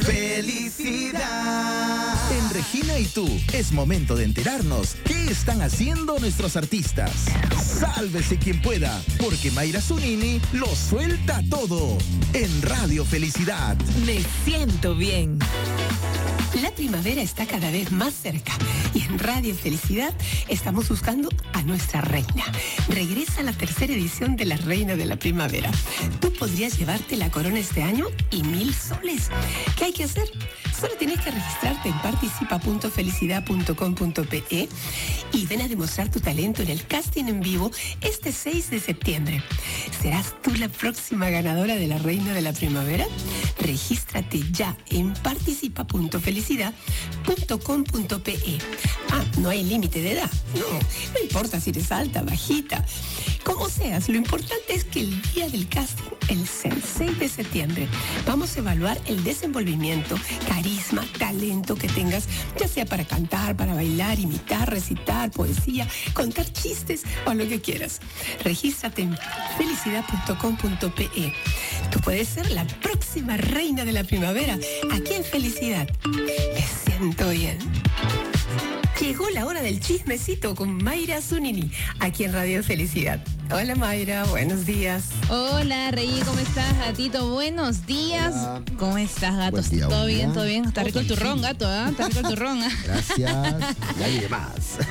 felicidad. En Regina y tú, es momento de enterarnos qué están haciendo nuestros artistas. Sálvese quien pueda, porque Mayra Zunini lo suelta todo en Radio Felicidad. Me siento bien. La primavera está cada vez más cerca y en Radio Felicidad estamos buscando a nuestra reina. Regresa la tercera edición de la Reina de la Primavera. Tú podrías llevarte la corona este año y 1,000 soles. ¿Qué hay que hacer? Solo tienes que registrarte en participa.felicidad.com.pe y ven a demostrar tu talento en el casting en vivo este 6 de septiembre. ¿Serás tú la próxima ganadora de la Reina de la Primavera? Regístrate ya en participa.felicidad.com.pe. No hay límite de edad. No importa si eres alta, bajita, como seas. Lo importante es que el día del casting, el 6 de septiembre, vamos a evaluar el desenvolvimiento, carisma, talento que tengas, ya sea para cantar, para bailar, imitar, recitar, poesía, contar chistes o lo que quieras. Regístrate en felicidad.com.pe. Tú puedes ser la próxima reina de la primavera, aquí en Felicidad. Me siento bien. Llegó la hora del chismecito con Mayra Zunini, aquí en Radio Felicidad. Hola Mayra, buenos días. Hola Rey, ¿cómo estás, gatito? Buenos días. Hola. ¿Cómo estás, gato? Día, ¿Todo bien? ¿Todo bien? Está rico el turrón, gato, ¿eh? Está rico el turrón. Gracias. Y demás.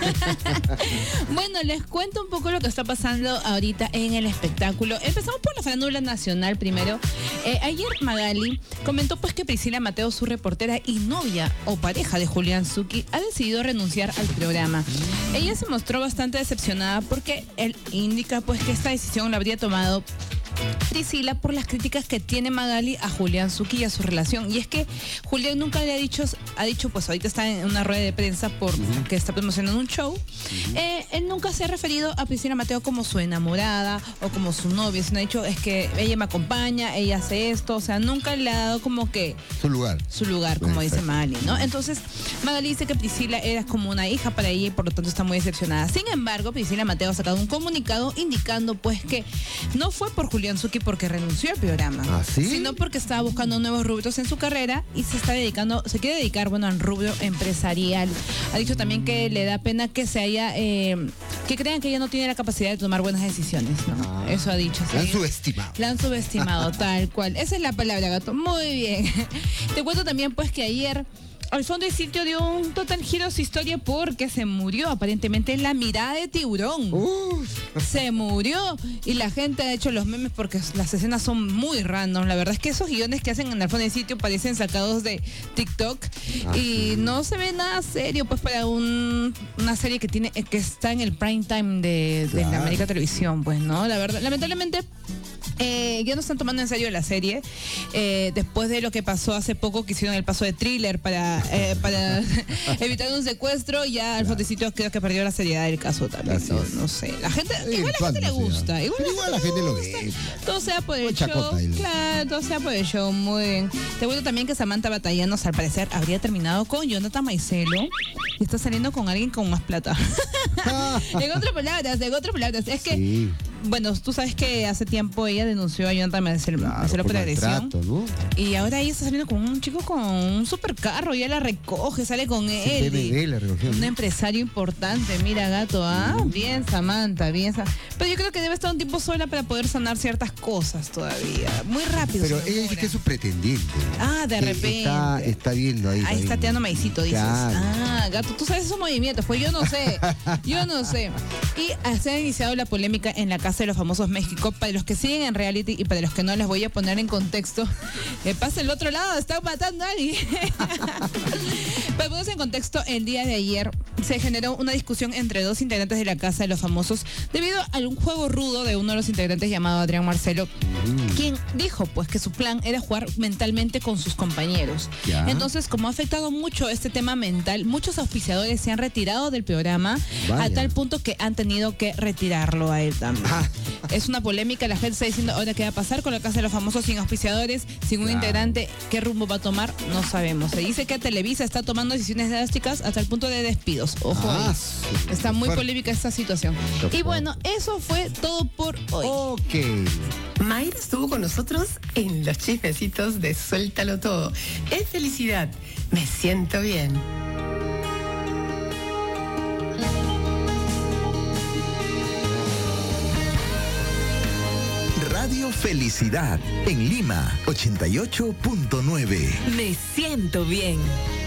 Bueno, les cuento un poco lo que está pasando ahorita en el espectáculo. Empezamos por la farándula nacional primero. Ayer Magali comentó pues que Priscila Mateo, su reportera y novia o pareja de Julián Zucchi, ha decidido renunciar al programa. Ella se mostró bastante decepcionada porque él indica pues que esta decisión la habría tomado Priscila por las críticas que tiene Magali a Julián Zucchi y a su relación. Y es que Julián nunca le ha dicho, pues ahorita está en una rueda de prensa porque está promocionando un show. Él nunca se ha referido a Priscila Mateo como su enamorada o como su novia, sino ha dicho es que ella me acompaña, ella hace esto, o sea, nunca le ha dado como que su lugar, como dice Magali, ¿no? Entonces, Magali dice que Priscila era como una hija para ella y por lo tanto está muy decepcionada. Sin embargo, Priscila Mateo ha sacado un comunicado indicando pues que no fue por Julián Zucchi porque renunció al programa, sino porque estaba buscando nuevos rubros en su carrera y se quiere dedicar, al rubro empresarial. Ha dicho también que le da pena que que crean que ella no tiene la capacidad de tomar buenas decisiones, ¿no? Eso ha dicho. La han subestimado. La han subestimado, tal cual. Esa es la palabra, gato. Muy bien. Te cuento también pues que ayer al fondo del sitio dio un total giro a su historia porque se murió aparentemente la mirada de tiburón. Se murió y la gente ha hecho los memes porque las escenas son muy random. La verdad es que esos guiones que hacen en el fondo del sitio parecen sacados de TikTok y no se ve nada serio pues para una serie que está en el prime time de la América Televisión, pues, ¿no? La verdad, lamentablemente ya no están tomando en serio la serie después de lo que pasó hace poco, que hicieron el paso de Thriller para evitar un secuestro. Ya al fondecito creo que perdió la seriedad del caso también. No sé, la gente igual a la gente le gusta, igual la gente lo ve, todo sea por el show, claro, todo sea por el show. Muy bien. Te cuento también que Samantha Batallanos al parecer habría terminado con Jonathan Maicelo y está saliendo con alguien con más plata. En otras palabras, es que bueno, tú sabes que hace tiempo ella denunció a Jonathan Maicelo por agresión, ¿no? Y ahora ella está saliendo con un chico con un supercarro, y ella la recoge, sale con él. Un empresario importante, mira, gato, bien Samantha, pero yo creo que debe estar un tiempo sola para poder sanar ciertas cosas todavía, muy rápido. Pero ella dice que es su pretendiente. De repente. Está viendo ahí. Ahí está tirando maicito, dices. Claro. Gato, tú sabes esos movimientos, pues yo no sé. Y se ha iniciado la polémica en la Casa de los Famosos México. Para los que siguen en reality y para los que no, les voy a poner en contexto. Pasa el otro lado, están matando a alguien. Para ponerse en contexto, el día de ayer se generó una discusión entre dos integrantes de la Casa de los Famosos debido a un juego rudo de uno de los integrantes llamado Adrián Marcelo, quien dijo pues que su plan era jugar mentalmente con sus compañeros. Entonces, como ha afectado mucho este tema mental, muchos auspiciadores se han retirado del programa. A tal punto que han tenido que retirarlo a él también. Es una polémica, la gente está diciendo ahora qué va a pasar con la Casa de los Famosos sin auspiciadores, sin un integrante, qué rumbo va a tomar, no sabemos. Se dice que Televisa está tomando decisiones drásticas hasta el punto de despidos. Ojo ahí. Está muy polémica esta situación. Y bueno, eso fue todo por hoy. Ok. Mayra estuvo con nosotros en los chismecitos de Suéltalo Todo. Es felicidad. Me siento bien. Radio Felicidad en Lima 88.9. Me siento bien.